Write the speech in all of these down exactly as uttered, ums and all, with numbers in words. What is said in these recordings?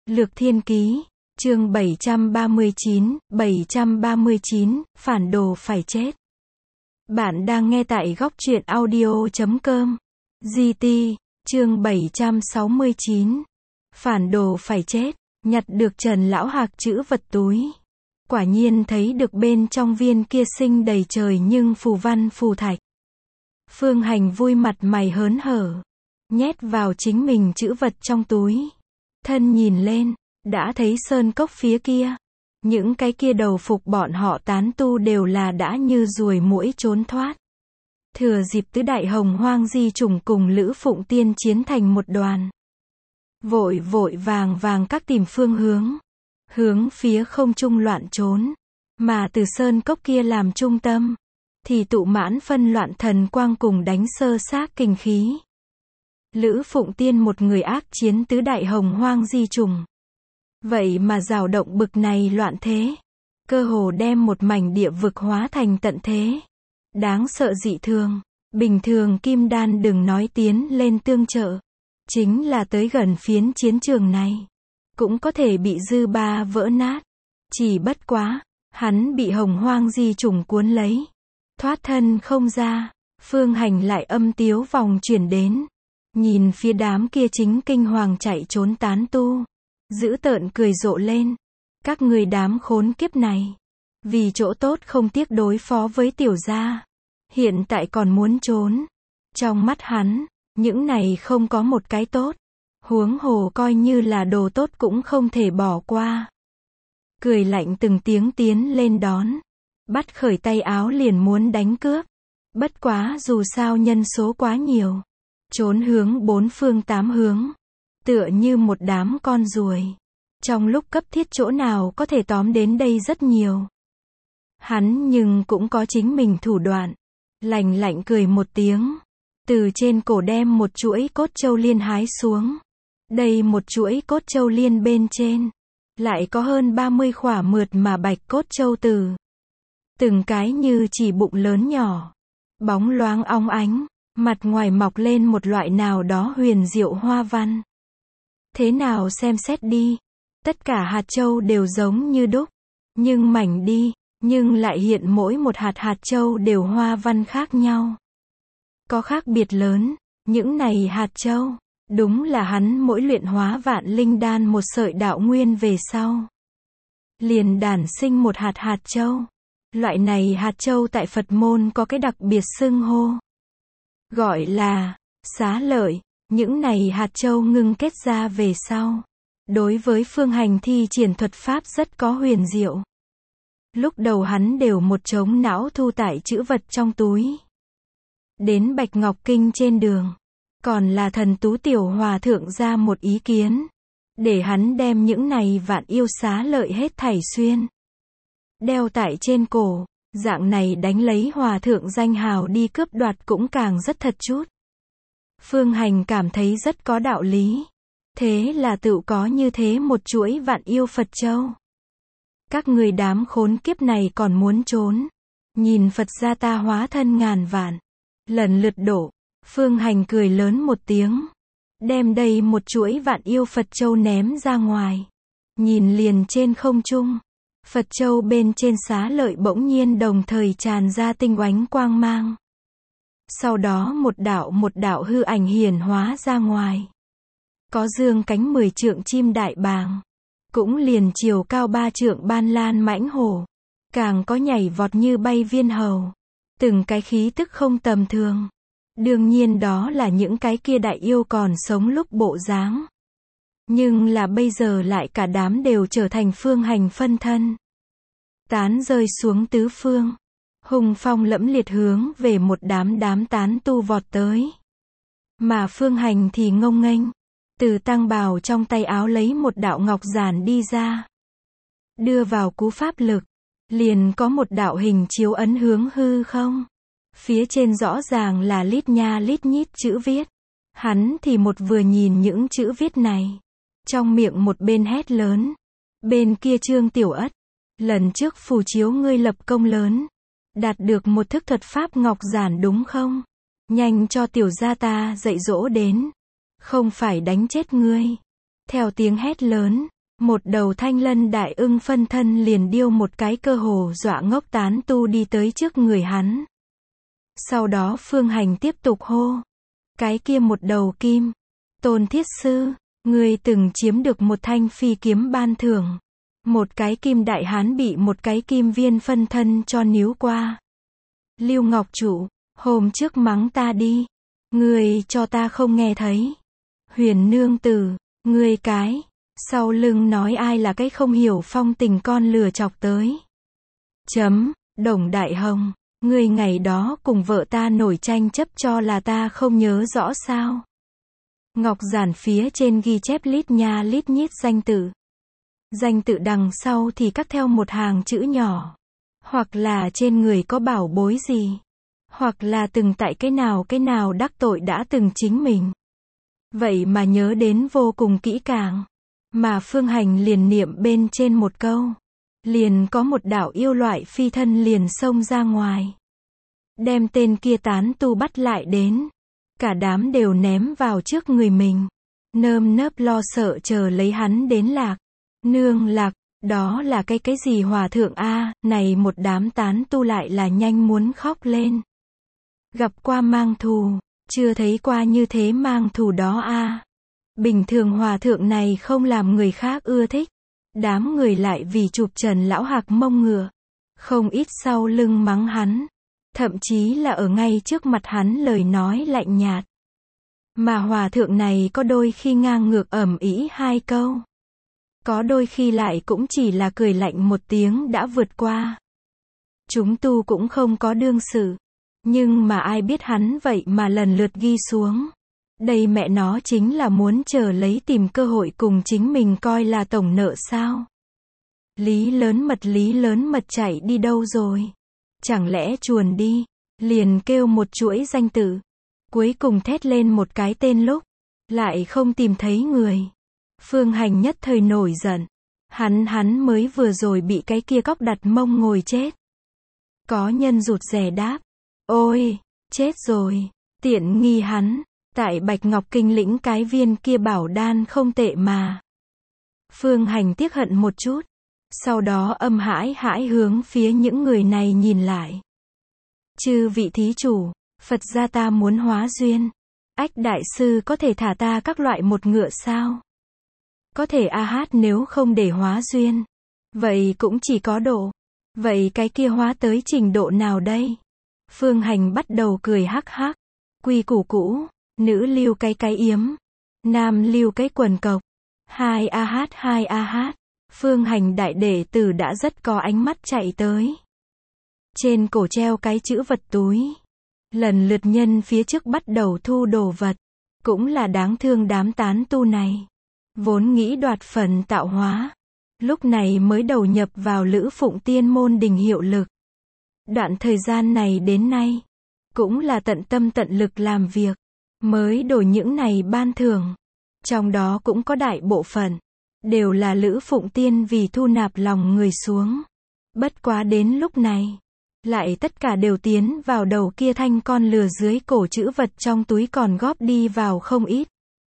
Lược Thiên Ký, chương bảy trăm ba mươi chín, bảy trăm ba mươi chín, phản đồ phải chết. Bạn đang nghe tại góc truyện audio chấm com. giê tê, chương bảy trăm sáu mươi chín. Phản đồ phải chết, nhặt được Trần Lão Hạc chữ vật túi. Quả nhiên thấy được bên trong viên kia sinh đầy trời nhưng phù văn phù thạch. Phương Hành vui mặt mày hớn hở, nhét vào chính mình chữ vật trong túi. Thân nhìn lên, đã thấy sơn cốc phía kia. Những cái kia đầu phục bọn họ tán tu đều là đã như ruồi muỗi trốn thoát. Thừa dịp tứ đại hồng hoang di chủng cùng Lữ Phụng Tiên chiến thành một đoàn. Vội vội vàng vàng các tìm phương hướng. Hướng phía không trung loạn trốn. Mà từ sơn cốc kia làm trung tâm. Thì tụ mãn phân loạn thần quang cùng đánh sơ xác kinh khí. Lữ Phụng Tiên một người ác chiến tứ đại hồng hoang di trùng. Vậy mà rào động bực này loạn thế. Cơ hồ đem một mảnh địa vực hóa thành tận thế. Đáng sợ dị thường. Bình thường kim đan đừng nói tiến lên tương trợ. Chính là tới gần phiến chiến trường này. Cũng có thể bị dư ba vỡ nát. Chỉ bất quá, hắn bị hồng hoang di trùng cuốn lấy. Thoát thân không ra. Phương Hành lại âm tiếu vòng chuyển đến. Nhìn phía đám kia chính kinh hoàng chạy trốn tán tu. Dữ tợn cười rộ lên. Các người đám khốn kiếp này. Vì chỗ tốt không tiếc đối phó với tiểu gia. Hiện tại còn muốn trốn. Trong mắt hắn, những này không có một cái tốt. Huống hồ coi như là đồ tốt cũng không thể bỏ qua. Cười lạnh từng tiếng tiến lên đón. Bắt khởi tay áo liền muốn đánh cướp. Bất quá dù sao nhân số quá nhiều. Trốn hướng bốn phương tám hướng. Tựa như một đám con ruồi. Trong lúc cấp thiết chỗ nào có thể tóm đến đây rất nhiều. Hắn nhưng cũng có chính mình thủ đoạn. Lạnh lạnh cười một tiếng. Từ trên cổ đem một chuỗi cốt châu liên hái xuống. Đây một chuỗi cốt châu liên bên trên. Lại có hơn ba mươi khỏa mượt mà bạch cốt châu từ. Từng cái như chỉ bụng lớn nhỏ. Bóng loáng óng ánh. Mặt ngoài mọc lên một loại nào đó huyền diệu hoa văn. Thế nào xem xét đi. Tất cả hạt châu đều giống như đúc. Nhưng mảnh đi. Nhưng lại hiện mỗi một hạt hạt châu đều hoa văn khác nhau. Có khác biệt lớn. Những này hạt châu. Đúng là hắn mỗi luyện hóa vạn linh đan một sợi đạo nguyên về sau. Liền đản sinh một hạt hạt châu. Loại này hạt châu tại Phật môn có cái đặc biệt xưng hô. Gọi là xá lợi. Những này hạt châu ngưng kết ra về sau. Đối với Phương Hành thi triển thuật pháp rất có huyền diệu. Lúc đầu hắn đều một trống não thu tải chữ vật trong túi. Đến Bạch Ngọc Kinh trên đường. Còn là thần tú tiểu hòa thượng ra một ý kiến. Để hắn đem những này vạn yêu xá lợi hết thảy xuyên. Đeo tại trên cổ. Dạng này đánh lấy hòa thượng danh hào đi cướp đoạt cũng càng rất thật chút. Phương Hành cảm thấy rất có đạo lý. Thế là tự có như thế một chuỗi vạn yêu Phật châu. Các người đám khốn kiếp này còn muốn trốn. Nhìn Phật gia ta hóa thân ngàn vạn. Lần lượt đổ. Phương Hành cười lớn một tiếng. Đem đây một chuỗi vạn yêu Phật châu ném ra ngoài. Nhìn liền trên không trung. Phật châu bên trên xá lợi bỗng nhiên đồng thời tràn ra tinh oánh quang mang. Sau đó một đạo một đạo hư ảnh hiển hóa ra ngoài. Có dương cánh mười trượng chim đại bàng. Cũng liền chiều cao ba trượng ban lan mãnh hổ. Càng có nhảy vọt như bay viên hầu. Từng cái khí tức không tầm thường. Đương nhiên đó là những cái kia đại yêu còn sống lúc bộ dáng. Nhưng là bây giờ lại cả đám đều trở thành Phương Hành phân thân. Tán rơi xuống tứ phương. Hùng phong lẫm liệt hướng về một đám đám tán tu vọt tới. Mà Phương Hành thì ngông nghênh. Từ tăng bào trong tay áo lấy một đạo ngọc giản đi ra. Đưa vào cú pháp lực. Liền có một đạo hình chiếu ấn hướng hư không. Phía trên rõ ràng là lít nha lít nhít chữ viết. Hắn thì một vừa nhìn những chữ viết này. Trong miệng một bên hét lớn. Bên kia Trương Tiểu Ất. Lần trước phù chiếu ngươi lập công lớn. Đạt được một thức thuật pháp ngọc giản đúng không? Nhanh cho tiểu gia ta dạy dỗ đến. Không phải đánh chết ngươi. Theo tiếng hét lớn, một đầu thanh lân đại ưng phân thân liền điêu một cái cơ hồ dọa ngốc tán tu đi tới trước người hắn. Sau đó Phương Hành tiếp tục hô. Cái kia một đầu kim. Tôn Thiết Sư, ngươi từng chiếm được một thanh phi kiếm ban thưởng. Một cái kim đại hán bị một cái kim viên phân thân cho níu qua. Lưu Ngọc Trụ, hôm trước mắng ta đi. Ngươi cho ta không nghe thấy. Huyền Nương Tử, ngươi cái. Sau lưng nói ai là cái không hiểu phong tình con lừa chọc tới. Chấm, Đồng Đại Hồng, ngươi ngày đó cùng vợ ta nổi tranh chấp cho là ta không nhớ rõ sao. Ngọc giản phía trên ghi chép lít nha lít nhít danh tự. Danh tự đằng sau thì cắt theo một hàng chữ nhỏ. Hoặc là trên người có bảo bối gì. Hoặc là từng tại cái nào cái nào đắc tội đã từng chính mình. Vậy mà nhớ đến vô cùng kỹ càng. Mà Phương Hành liền niệm bên trên một câu. Liền có một đạo yêu loại phi thân liền xông ra ngoài. Đem tên kia tán tu bắt lại đến. Cả đám đều ném vào trước người mình. Nơm nớp lo sợ chờ lấy hắn đến Lạc. Nương Lạc, đó là cái cái gì hòa thượng a, này một đám tán tu lại là nhanh muốn khóc lên. Gặp qua mang thù, chưa thấy qua như thế mang thù đó a. Bình thường hòa thượng này không làm người khác ưa thích. Đám người lại vì chụp Trần lão hạc mông ngựa. Không ít sau lưng mắng hắn. Thậm chí là ở ngay trước mặt hắn lời nói lạnh nhạt. Mà hòa thượng này có đôi khi ngang ngược ầm ĩ hai câu. Có đôi khi lại cũng chỉ là cười lạnh một tiếng đã vượt qua. Chúng tu cũng không có đương sự. Nhưng mà ai biết hắn vậy mà lần lượt ghi xuống. Đây mẹ nó chính là muốn chờ lấy tìm cơ hội cùng chính mình coi là tổng nợ sao. Lý lớn mật lý lớn mật chạy đi đâu rồi? Chẳng lẽ chuồn đi? Liền kêu một chuỗi danh tự. Cuối cùng thét lên một cái tên lúc. Lại không tìm thấy người. Phương Hành nhất thời nổi giận. Hắn hắn mới vừa rồi bị cái kia cóc đặt mông ngồi chết. Có nhân rụt rè đáp. Ôi, chết rồi. Tiện nghi hắn. Tại Bạch Ngọc Kinh lĩnh cái viên kia bảo đan không tệ mà. Phương Hành tiếc hận một chút. Sau đó âm hãi hãi hướng phía những người này nhìn lại. Chư vị thí chủ, Phật gia ta muốn hóa duyên. Ách đại sư có thể thả ta các loại một ngựa sao? Có thể a hát nếu không để hóa duyên. Vậy cũng chỉ có độ. Vậy cái kia hóa tới trình độ nào đây? Phương Hành bắt đầu cười hắc hắc. Quy củ cũ, nữ lưu cái cái yếm. Nam lưu cái quần cộc. Hai a hát hai a hát. Phương Hành đại đệ tử đã rất có ánh mắt chạy tới. Trên cổ treo cái chữ vật túi. Lần lượt nhân phía trước bắt đầu thu đồ vật. Cũng là đáng thương đám tán tu này. Vốn nghĩ đoạt phần tạo hóa. Lúc này mới đầu nhập vào Lữ Phụng Tiên môn đình hiệu lực. Đoạn thời gian này đến nay. Cũng là tận tâm tận lực làm việc. Mới đổi những này ban thưởng. Trong đó cũng có đại bộ phận. Đều là Lữ Phụng Tiên vì thu nạp lòng người xuống. Bất quá đến lúc này. Lại tất cả đều tiến vào đầu kia thanh con lừa dưới cổ chữ vật trong túi còn góp đi vào không ít.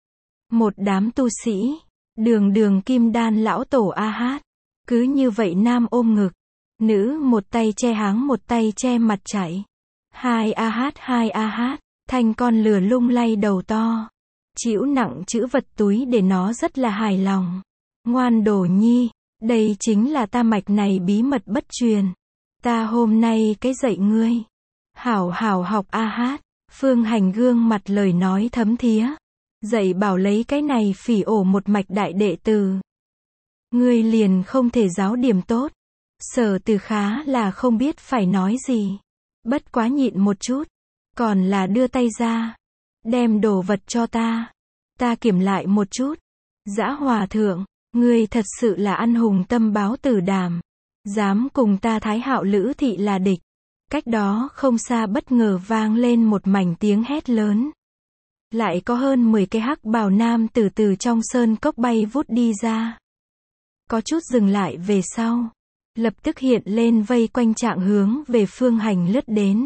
Một đám tu sĩ. Đường đường kim đan lão tổ a hát. Cứ như vậy nam ôm ngực. Nữ một tay che háng một tay che mặt chạy. Hai a hát hai a hát. Thanh con lừa lung lay đầu to. Chịu nặng chữ vật túi để nó rất là hài lòng. Ngoan đồ nhi, đây chính là ta mạch này bí mật bất truyền. Ta hôm nay cái dạy ngươi. Hảo hảo học a hát. Phương Hành gương mặt lời nói thấm thía. Dạy bảo lấy cái này phỉ ổ một mạch đại đệ tử. Ngươi liền không thể giáo điểm tốt. Sở Từ khá là không biết phải nói gì. Bất quá nhịn một chút. Còn là đưa tay ra. Đem đồ vật cho ta. Ta kiểm lại một chút. Dã hòa thượng. Ngươi thật sự là ăn hùng tâm báo tử đảm. Dám cùng ta Thái Hạo Lữ thị là địch. Cách đó không xa bất ngờ vang lên một mảnh tiếng hét lớn. Lại có hơn mười cái hắc bào nam từ từ trong sơn cốc bay vút đi ra. Có chút dừng lại về sau. Lập tức hiện lên vây quanh trạng hướng về Phương Hành lướt đến.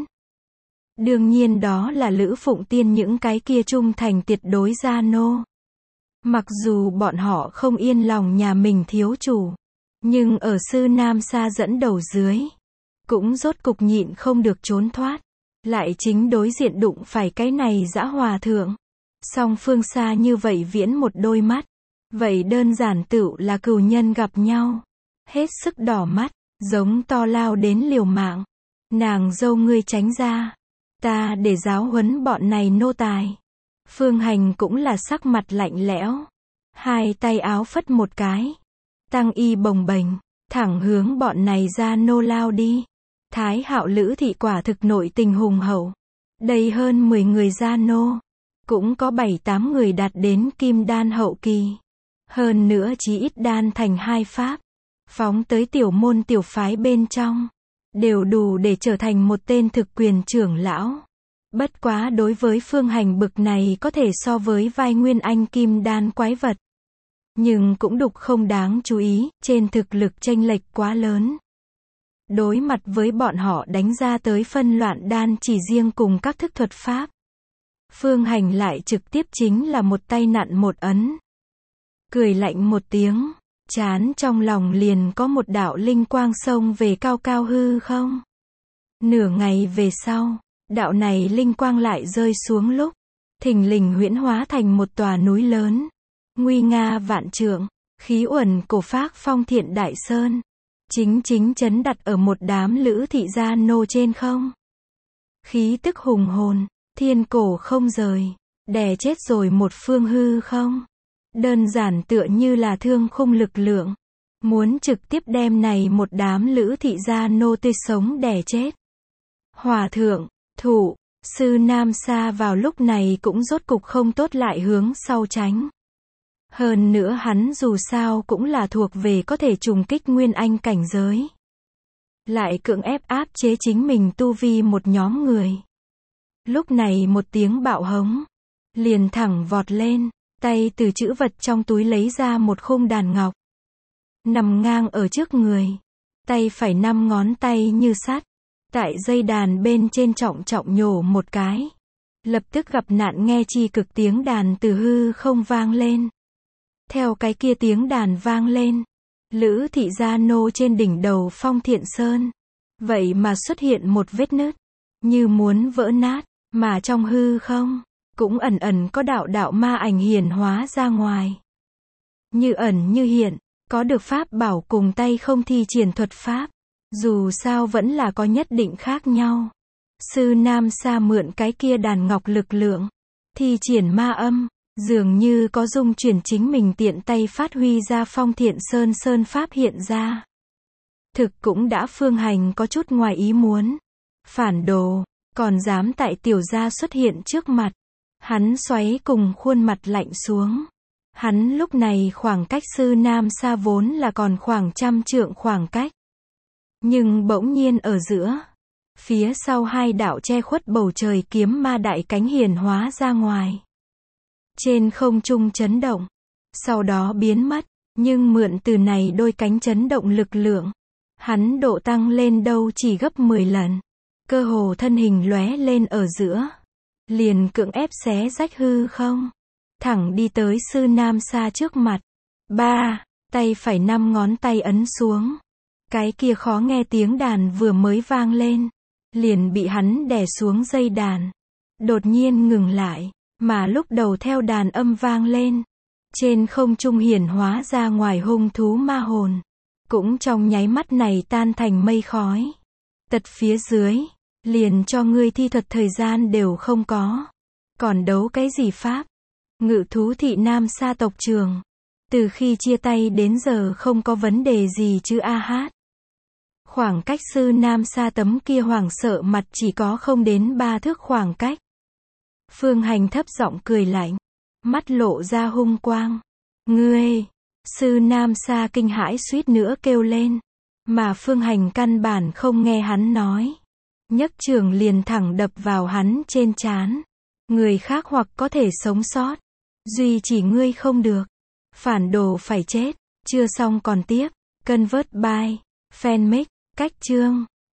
Đương nhiên đó là Lữ Phụng Tiên những cái kia trung thành tuyệt đối gia nô. Mặc dù bọn họ không yên lòng nhà mình thiếu chủ, nhưng ở sư Nam Sa dẫn đầu dưới, cũng rốt cục nhịn không được trốn thoát. Lại chính đối diện đụng phải cái này dã hòa thượng. Song phương xa như vậy viễn một đôi mắt. Vậy đơn giản tựu là cừu nhân gặp nhau. Hết sức đỏ mắt, giống to lao đến liều mạng. Nàng dâu ngươi tránh ra. Ta để giáo huấn bọn này nô tài. Phương Hành cũng là sắc mặt lạnh lẽo. Hai tay áo phất một cái. Tăng y bồng bềnh, thẳng hướng bọn này ra nô lao đi. Thái Hạo Lữ thị quả thực nội tình hùng hậu. Đầy hơn mười người gia nô. Cũng có bảy tám người đạt đến kim đan hậu kỳ. Hơn nữa chí ít đan thành hai pháp. Phóng tới tiểu môn tiểu phái bên trong. Đều đủ để trở thành một tên thực quyền trưởng lão. Bất quá đối với Phương Hành bực này có thể so với vai nguyên anh kim đan quái vật. Nhưng cũng đục không đáng chú ý, trên thực lực chênh lệch quá lớn. Đối mặt với bọn họ đánh ra tới phân loạn đan chỉ riêng cùng các thức thuật pháp. Phương Hành lại trực tiếp chính là một tay nặn một ấn. Cười lạnh một tiếng, chán trong lòng liền có một đạo linh quang xông về cao cao hư không. Nửa ngày về sau, đạo này linh quang lại rơi xuống lúc, thình lình huyễn hóa thành một tòa núi lớn. Nguy nga vạn trượng, khí uẩn cổ phác phong thiện đại sơn. Chính chính chấn đặt ở một đám lữ thị gia nô trên không. Khí tức hùng hồn, thiên cổ không rời, đè chết rồi một phương hư không. Đơn giản tựa như là thương khung lực lượng. Muốn trực tiếp đem này một đám lữ thị gia nô tươi sống đè chết. Hòa thượng, thụ, sư Nam Sa vào lúc này cũng rốt cục không tốt lại hướng sau tránh. Hơn nữa hắn dù sao cũng là thuộc về có thể trùng kích nguyên anh cảnh giới. Lại cưỡng ép áp chế chính mình tu vi một nhóm người. Lúc này một tiếng bạo hống. Liền thẳng vọt lên, tay từ trữ vật trong túi lấy ra một khung đàn ngọc. Nằm ngang ở trước người. Tay phải năm ngón tay như sắt. Tại dây đàn bên trên trọng trọng nhổ một cái. Lập tức gặp nạn nghe chi cực tiếng đàn từ hư không vang lên. Theo cái kia tiếng đàn vang lên, lữ thị gia nô trên đỉnh đầu Phong Thiện Sơn. Vậy mà xuất hiện một vết nứt, như muốn vỡ nát, mà trong hư không, cũng ẩn ẩn có đạo đạo ma ảnh hiển hóa ra ngoài. Như ẩn như hiện, có được pháp bảo cùng tay không thi triển thuật pháp. Dù sao vẫn là có nhất định khác nhau. Sư Nam Sa mượn cái kia đàn ngọc lực lượng, thi triển ma âm. Dường như có dung chuyển chính mình tiện tay phát huy ra Phong Thiện Sơn Sơn Pháp hiện ra. Thực cũng đã Phương Hành có chút ngoài ý muốn. Phản đồ, còn dám tại tiểu gia xuất hiện trước mặt. Hắn xoáy cùng khuôn mặt lạnh xuống. Hắn lúc này khoảng cách sư Nam Sa vốn là còn khoảng trăm trượng khoảng cách. Nhưng bỗng nhiên ở giữa, phía sau hai đạo che khuất bầu trời kiếm ma đại cánh hiển hóa ra ngoài. Trên không trung chấn động, sau đó biến mất, nhưng mượn từ này đôi cánh chấn động lực lượng, hắn độ tăng lên đâu chỉ gấp mười lần, cơ hồ thân hình lóe lên ở giữa, liền cưỡng ép xé rách hư không, thẳng đi tới sư Nam Sa trước mặt. Ba, tay phải năm ngón tay ấn xuống, cái kia khó nghe tiếng đàn vừa mới vang lên, liền bị hắn đè xuống dây đàn, đột nhiên ngừng lại. Mà lúc đầu theo đàn âm vang lên, trên không trung hiển hóa ra ngoài hung thú ma hồn, cũng trong nháy mắt này tan thành mây khói. Tật phía dưới, liền cho ngươi thi thuật thời gian đều không có. Còn đấu cái gì pháp? Ngự thú thị Nam Sa tộc trường. Từ khi chia tay đến giờ không có vấn đề gì chứ a hát. Khoảng cách sư Nam Sa tấm kia hoảng sợ mặt chỉ có không đến ba thước khoảng cách. Phương Hành thấp giọng cười lạnh, mắt lộ ra hung quang. Ngươi, sư Nam Sa kinh hãi suýt nữa kêu lên, mà Phương Hành căn bản không nghe hắn nói. Nhấc trường liền thẳng đập vào hắn trên trán. Người khác hoặc có thể sống sót, duy chỉ ngươi không được. Phản đồ phải chết, chưa xong còn tiếp. Convert by, fanmade, cách chương.